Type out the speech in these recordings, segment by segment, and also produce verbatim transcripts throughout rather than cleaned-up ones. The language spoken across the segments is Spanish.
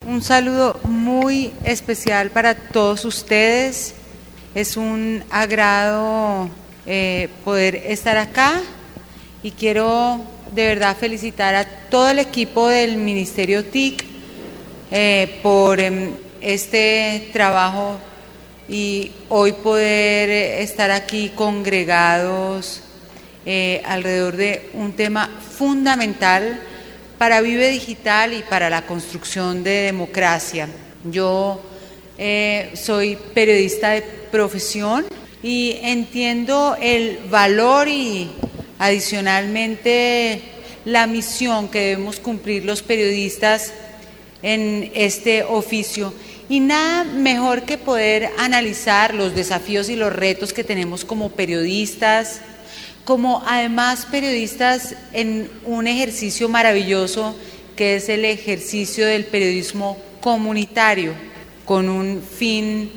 Un saludo muy especial para todos ustedes. Es un agrado eh, poder estar acá y quiero de verdad felicitar a todo el equipo del Ministerio T I C eh, por eh, este trabajo y hoy poder estar aquí congregados eh, alrededor de un tema fundamental para Vive Digital y para la construcción de democracia. Yo eh, soy periodista de profesión y entiendo el valor y adicionalmente la misión que debemos cumplir los periodistas en este oficio. Y nada mejor que poder analizar los desafíos y los retos que tenemos como periodistas, como además periodistas en un ejercicio maravilloso que es el ejercicio del periodismo comunitario, con un fin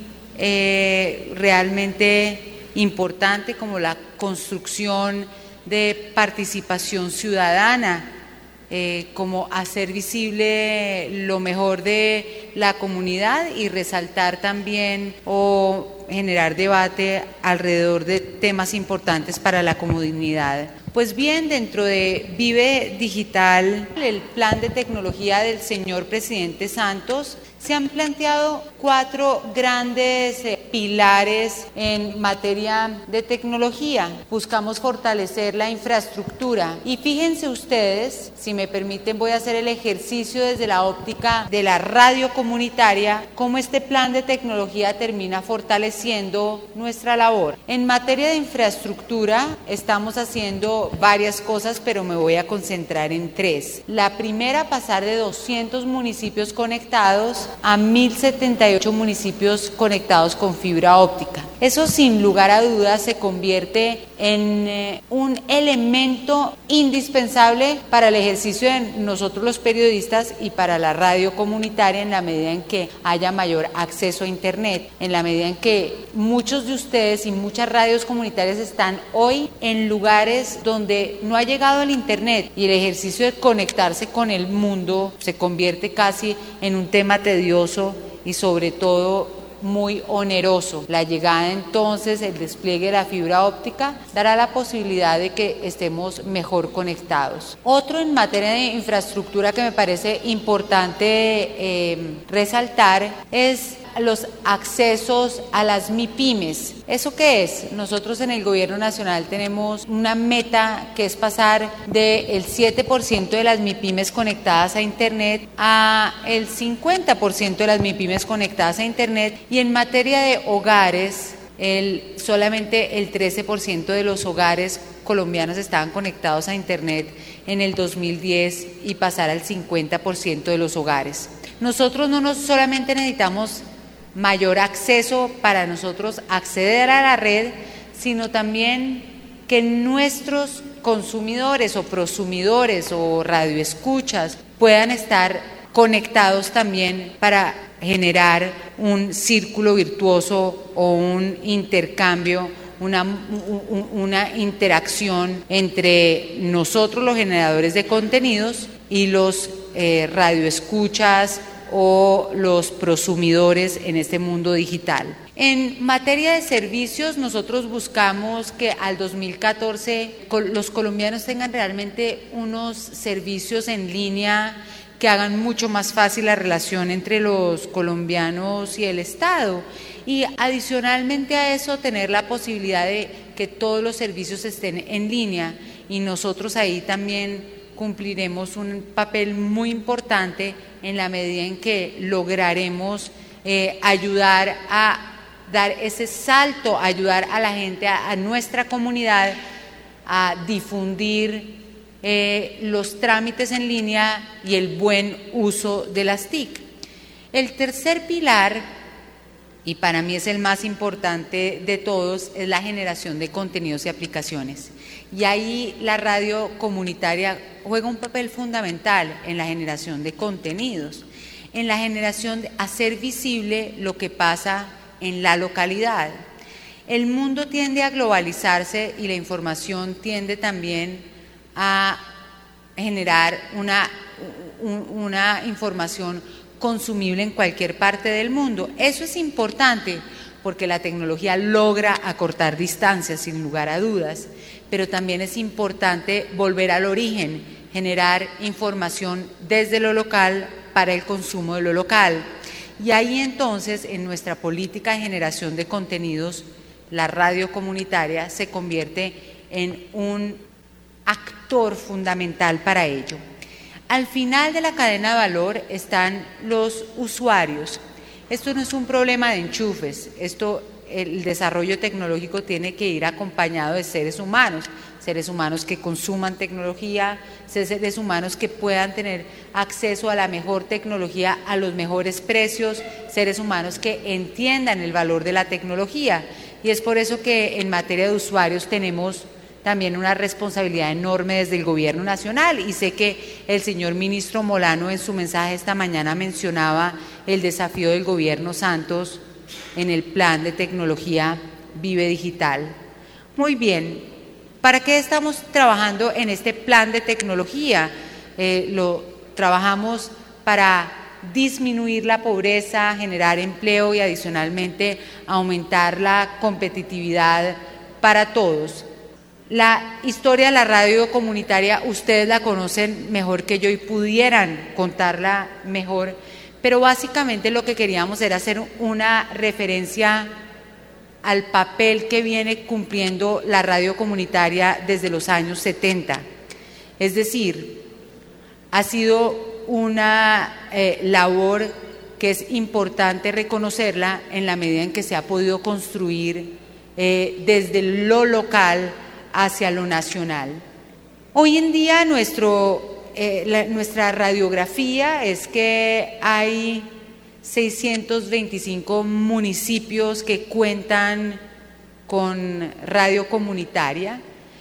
eh, realmente importante como la construcción de participación ciudadana, eh, como hacer visible lo mejor de la comunidad y resaltar también o generar debate alrededor de temas importantes para la comunidad. Pues bien, dentro de Vive Digital, el plan de tecnología del señor presidente Santos, se han planteado cuatro grandes eh, pilares en materia de tecnología. Buscamos fortalecer la infraestructura y fíjense ustedes, si me permiten voy a hacer el ejercicio desde la óptica de la radio comunitaria, cómo este plan de tecnología termina fortaleciendo nuestra labor. En materia de infraestructura estamos haciendo varias cosas, pero me voy a concentrar en tres. La primera, pasar de doscientos municipios conectados a mil setenta y ocho municipios conectados con fibra óptica. Eso sin lugar a dudas se convierte en eh, un elemento indispensable para el ejercicio de nosotros los periodistas y para la radio comunitaria en la medida en que haya mayor acceso a Internet, en la medida en que muchos de ustedes y muchas radios comunitarias están hoy en lugares donde no ha llegado el Internet y el ejercicio de conectarse con el mundo se convierte casi en un tema tedioso y sobre todo muy oneroso. La llegada entonces, el despliegue de la fibra óptica dará la posibilidad de que estemos mejor conectados. Otro en materia de infraestructura que me parece importante eh, resaltar es los accesos a las MIPYMES. ¿Eso qué es? Nosotros en el Gobierno Nacional tenemos una meta que es pasar del siete por ciento de las MIPYMES conectadas a Internet a el cincuenta por ciento de las MIPYMES conectadas a Internet, y en materia de hogares, el, solamente el trece por ciento de los hogares colombianos estaban conectados a Internet en el dos mil diez y pasar al cincuenta por ciento de los hogares. Nosotros no nos solamente necesitamos mayor acceso para nosotros acceder a la red, sino también que nuestros consumidores o prosumidores o radioescuchas puedan estar conectados también para generar un círculo virtuoso o un intercambio, una, una interacción entre nosotros los generadores de contenidos y los eh, radioescuchas o los prosumidores en este mundo digital. En materia de servicios, nosotros buscamos que al dos mil catorce los colombianos tengan realmente unos servicios en línea que hagan mucho más fácil la relación entre los colombianos y el Estado. Y adicionalmente a eso, tener la posibilidad de que todos los servicios estén en línea, y nosotros ahí también cumpliremos un papel muy importante en la medida en que lograremos eh, ayudar a dar ese salto, ayudar a la gente, a, a nuestra comunidad a difundir eh, los trámites en línea y el buen uso de las T I C. El tercer pilar, y para mí es el más importante de todos, es la generación de contenidos y aplicaciones. Y ahí la radio comunitaria juega un papel fundamental en la generación de contenidos, en la generación de hacer visible lo que pasa en la localidad. El mundo tiende a globalizarse y la información tiende también a generar una, una información consumible en cualquier parte del mundo. Eso es importante porque la tecnología logra acortar distancias, sin lugar a dudas, pero también es importante volver al origen, generar información desde lo local para el consumo de lo local. Y ahí entonces, en nuestra política de generación de contenidos, la radio comunitaria se convierte en un actor fundamental para ello. Al final de la cadena de valor están los usuarios. Esto no es un problema de enchufes, esto, el desarrollo tecnológico tiene que ir acompañado de seres humanos, seres humanos que consuman tecnología, seres humanos que puedan tener acceso a la mejor tecnología a los mejores precios, seres humanos que entiendan el valor de la tecnología. Y es por eso que en materia de usuarios tenemos también una responsabilidad enorme desde el Gobierno Nacional, y sé que el señor ministro Molano en su mensaje esta mañana mencionaba el desafío del Gobierno Santos en el plan de tecnología Vive Digital. Muy bien, ¿para qué estamos trabajando en este plan de tecnología? Eh, lo trabajamos para disminuir la pobreza, generar empleo y adicionalmente aumentar la competitividad para todos. La historia de la radio comunitaria ustedes la conocen mejor que yo y pudieran contarla mejor, pero básicamente lo que queríamos era hacer una referencia al papel que viene cumpliendo la radio comunitaria desde los años setenta. Es decir, ha sido una eh, labor que es importante reconocerla en la medida en que se ha podido construir eh, desde lo local hacia lo nacional. Hoy en día nuestro, eh, la, nuestra radiografía es que hay seiscientos veinticinco municipios que cuentan con radio comunitaria,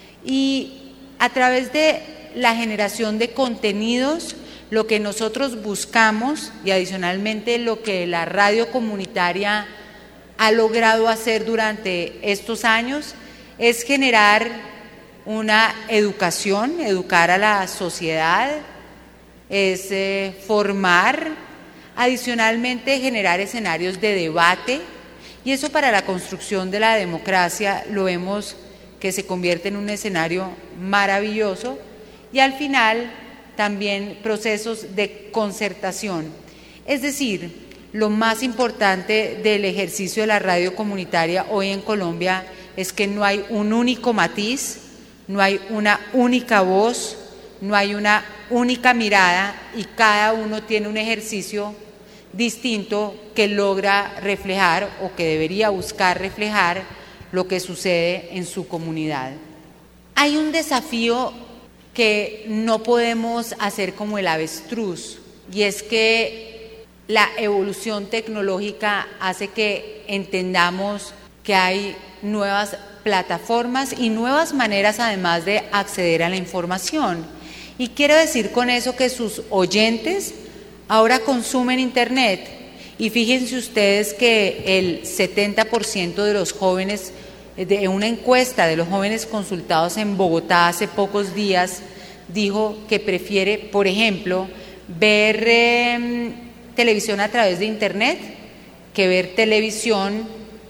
y a través de la generación de contenidos, lo que nosotros buscamos, y adicionalmente lo que la radio comunitaria ha logrado hacer durante estos años, es generar una educación, educar a la sociedad, es eh, formar, adicionalmente generar escenarios de debate, y eso para la construcción de la democracia lo vemos que se convierte en un escenario maravilloso, y al final también procesos de concertación. Es decir, lo más importante del ejercicio de la radio comunitaria hoy en Colombia es que no hay un único matiz, no hay una única voz, no hay una única mirada, y cada uno tiene un ejercicio distinto que logra reflejar o que debería buscar reflejar lo que sucede en su comunidad. Hay un desafío que no podemos hacer como el avestruz, y es que la evolución tecnológica hace que entendamos que hay nuevas plataformas y nuevas maneras además de acceder a la información. Y quiero decir con eso que sus oyentes ahora consumen Internet, y fíjense ustedes que el setenta por ciento de los jóvenes, de una encuesta de los jóvenes consultados en Bogotá hace pocos días, dijo que prefiere, por ejemplo, ver eh, televisión a través de Internet que ver televisión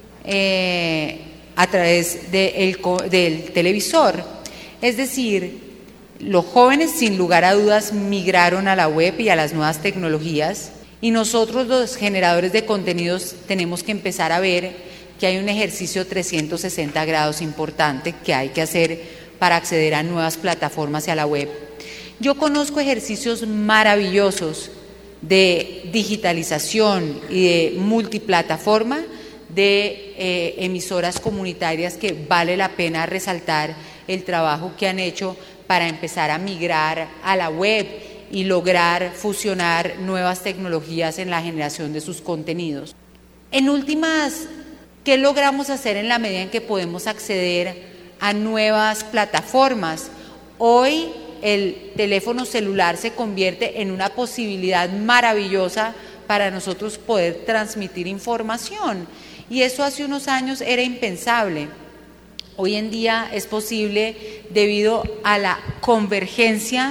eh, a través de el, del televisor. Es decir, los jóvenes sin lugar a dudas migraron a la web y a las nuevas tecnologías, y nosotros los generadores de contenidos tenemos que empezar a ver que hay un ejercicio trescientos sesenta grados importante que hay que hacer para acceder a nuevas plataformas y a la web. Yo conozco ejercicios maravillosos de digitalización y de multiplataforma de eh, emisoras comunitarias que vale la pena resaltar el trabajo que han hecho para empezar a migrar a la web y lograr fusionar nuevas tecnologías en la generación de sus contenidos. En últimas, ¿qué logramos hacer en la medida en que podemos acceder a nuevas plataformas? Hoy el teléfono celular se convierte en una posibilidad maravillosa para nosotros poder transmitir información, y eso hace unos años era impensable. Hoy en día es posible debido a la convergencia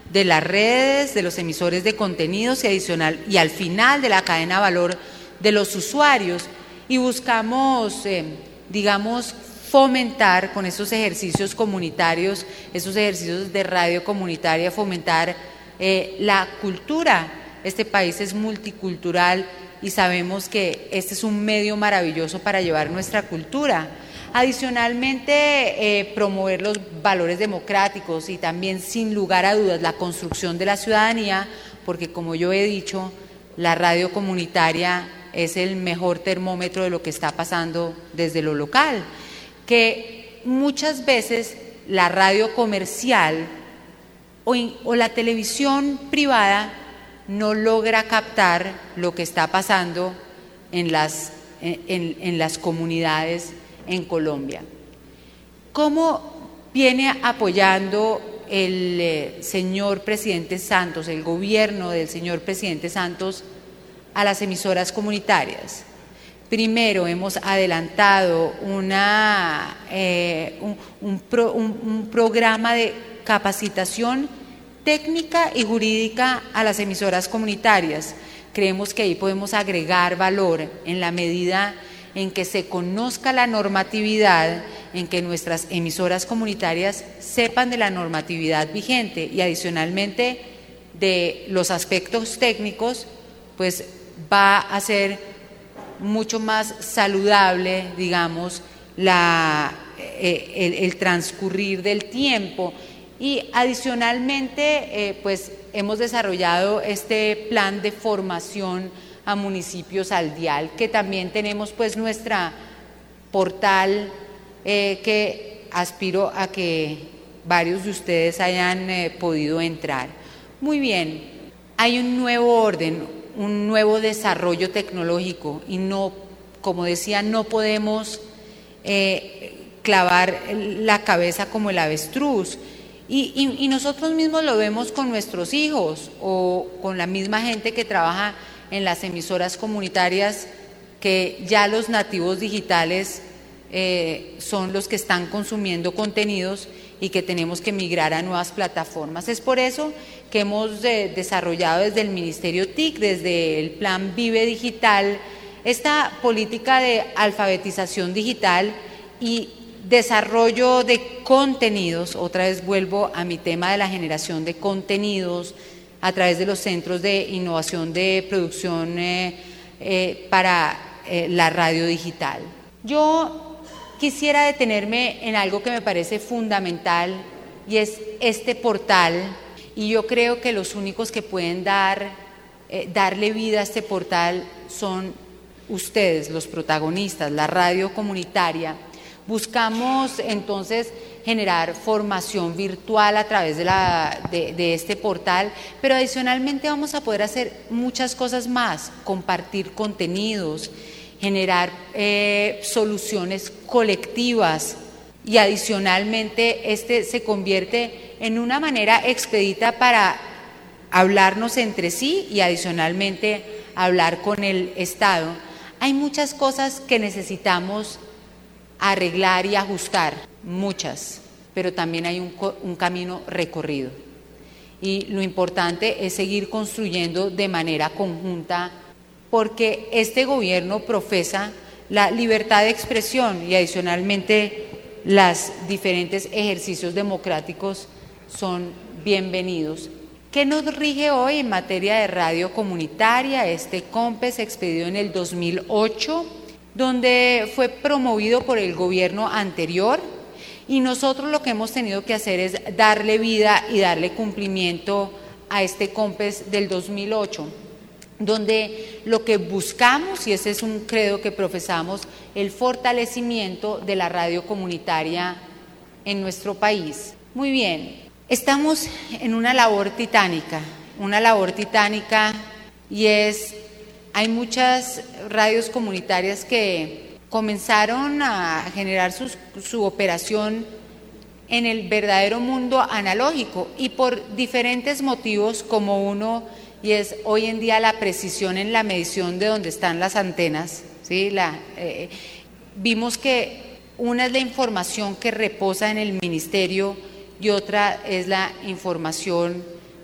de las redes, de los emisores de contenidos y adicional, y al final de la cadena de valor de los usuarios. Y buscamos, eh, digamos, fomentar con esos ejercicios comunitarios, esos ejercicios de radio comunitaria, fomentar eh, la cultura. Este país es multicultural y sabemos que este es un medio maravilloso para llevar nuestra cultura. Adicionalmente, eh, promover los valores democráticos y también, sin lugar a dudas, la construcción de la ciudadanía, porque como yo he dicho, la radio comunitaria es el mejor termómetro de lo que está pasando desde lo local, que muchas veces la radio comercial o, in, o la televisión privada no logra captar lo que está pasando en las, en, en las comunidades en Colombia. ¿Cómo viene apoyando el eh, señor presidente Santos, el gobierno del señor presidente Santos, a las emisoras comunitarias? Primero, hemos adelantado una, eh, un, un, pro, un, un programa de capacitación técnica y jurídica a las emisoras comunitarias. Creemos que ahí podemos agregar valor en la medida en que se conozca la normatividad, en que nuestras emisoras comunitarias sepan de la normatividad vigente y adicionalmente de los aspectos técnicos, pues va a ser mucho más saludable, digamos, la, eh, el, el transcurrir del tiempo. Y adicionalmente, eh, pues hemos desarrollado este plan de formación a municipios al dial, que también tenemos pues nuestra portal eh, que aspiro a que varios de ustedes hayan eh, podido entrar. Muy bien, hay un nuevo orden, un nuevo desarrollo tecnológico y no, como decía, no podemos eh, clavar la cabeza como el avestruz. Y, y, y nosotros mismos lo vemos con nuestros hijos o con la misma gente que trabaja en las emisoras comunitarias, que ya los nativos digitales eh, son los que están consumiendo contenidos y que tenemos que migrar a nuevas plataformas. Es por eso que hemos eh, desarrollado desde el Ministerio T I C, desde el Plan Vive Digital, esta política de alfabetización digital y desarrollo de contenidos. Otra vez vuelvo a mi tema de la generación de contenidos a través de los centros de innovación de producción eh, eh, para eh, la radio digital. Yo quisiera detenerme en algo que me parece fundamental y es este portal, y yo creo que los únicos que pueden dar, eh, darle vida a este portal son ustedes, los protagonistas, la radio comunitaria. Buscamos entonces generar formación virtual a través de, la, de, de este portal, pero adicionalmente vamos a poder hacer muchas cosas más, compartir contenidos, generar eh, soluciones colectivas y adicionalmente este se convierte en una manera expedita para hablarnos entre sí y adicionalmente hablar con el Estado. Hay muchas cosas que necesitamos arreglar y ajustar, muchas, pero también hay un, un camino recorrido. Y lo importante es seguir construyendo de manera conjunta, porque este gobierno profesa la libertad de expresión y adicionalmente los diferentes ejercicios democráticos son bienvenidos. ¿Qué nos rige hoy en materia de radio comunitaria? Este COMPES expedido en el dos mil ocho, donde fue promovido por el gobierno anterior, y nosotros lo que hemos tenido que hacer es darle vida y darle cumplimiento a este COMPES del dos mil ocho, donde lo que buscamos, y ese es un credo que profesamos, el fortalecimiento de la radio comunitaria en nuestro país. Muy bien, estamos en una labor titánica, una labor titánica y es... Hay muchas radios comunitarias que comenzaron a generar sus, su operación en el verdadero mundo analógico y por diferentes motivos, como uno, y es hoy en día la precisión en la medición de dónde están las antenas, ¿sí? La, eh, vimos que una es la información que reposa en el ministerio y otra es la información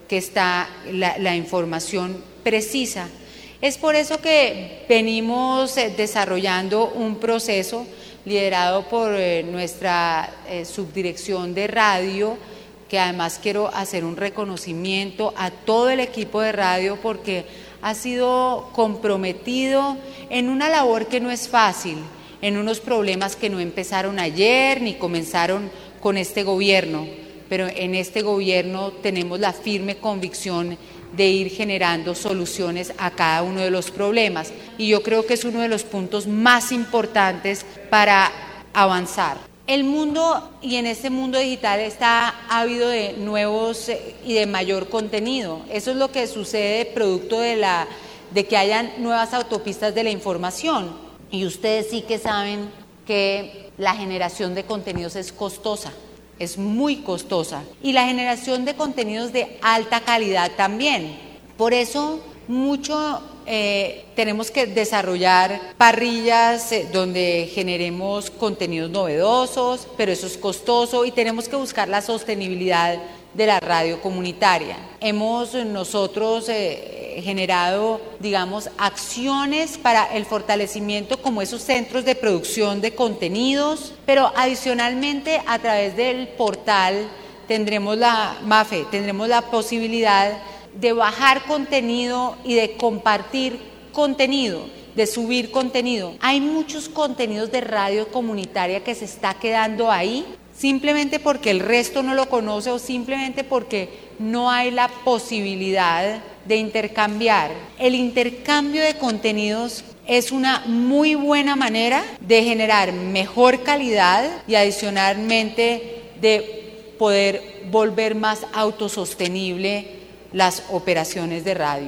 que está la, la información precisa. Es por eso que venimos desarrollando un proceso liderado por eh, nuestra eh, subdirección de radio, que además quiero hacer un reconocimiento a todo el equipo de radio porque ha sido comprometido en una labor que no es fácil, en unos problemas que no empezaron ayer ni comenzaron con este gobierno, pero en este gobierno tenemos la firme convicción de ir generando soluciones a cada uno de los problemas. Y yo creo que es uno de los puntos más importantes para avanzar. El mundo, y en este mundo digital está ávido de nuevos y de mayor contenido. Eso es lo que sucede producto de, la, de que hayan nuevas autopistas de la información. Y ustedes sí que saben que la generación de contenidos es costosa. Es muy costosa y la generación de contenidos de alta calidad también. Por eso mucho eh, tenemos que desarrollar parrillas eh, donde generemos contenidos novedosos, pero eso es costoso y tenemos que buscar la sostenibilidad de la radio comunitaria. Hemos nosotros eh, generado, digamos, acciones para el fortalecimiento como esos centros de producción de contenidos, pero adicionalmente a través del portal tendremos la, MAFE, tendremos la posibilidad de bajar contenido y de compartir contenido, de subir contenido. Hay muchos contenidos de radio comunitaria que se está quedando ahí, simplemente porque el resto no lo conoce o simplemente porque no hay la posibilidad de intercambiar. El intercambio de contenidos es una muy buena manera de generar mejor calidad y adicionalmente de poder volver más autosostenible las operaciones de radio.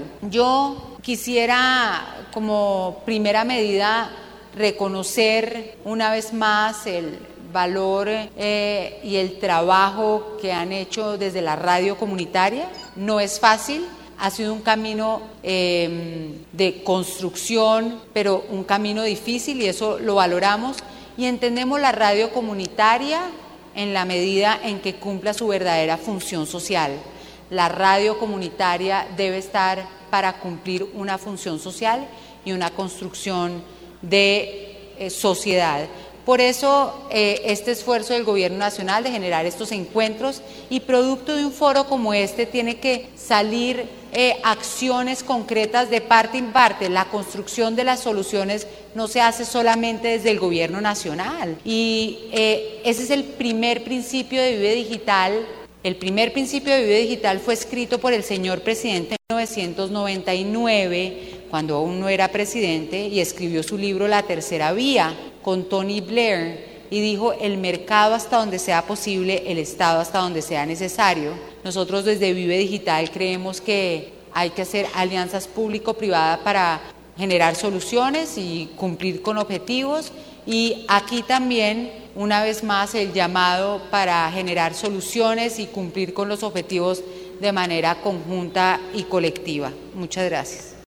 Yo quisiera, como primera medida, reconocer una vez más el valor eh, y el trabajo que han hecho desde la radio comunitaria. No es fácil, ha sido un camino eh, de construcción, pero un camino difícil y eso lo valoramos y entendemos la radio comunitaria en la medida en que cumpla su verdadera función social. La radio comunitaria debe estar para cumplir una función social y una construcción de eh, sociedad. Por eso eh, este esfuerzo del Gobierno Nacional de generar estos encuentros y producto de un foro como este tiene que salir eh, acciones concretas de parte en parte. La construcción de las soluciones no se hace solamente desde el Gobierno Nacional y eh, ese es el primer principio de Vive Digital. El primer principio de Vive Digital fue escrito por el señor presidente en mil novecientos noventa y nueve, cuando aún no era presidente, y escribió su libro La Tercera Vía con Tony Blair y dijo: el mercado hasta donde sea posible, el Estado hasta donde sea necesario. Nosotros desde Vive Digital creemos que hay que hacer alianzas público-privadas para generar soluciones y cumplir con objetivos. Y aquí también, una vez más, el llamado para generar soluciones y cumplir con los objetivos de manera conjunta y colectiva. Muchas gracias.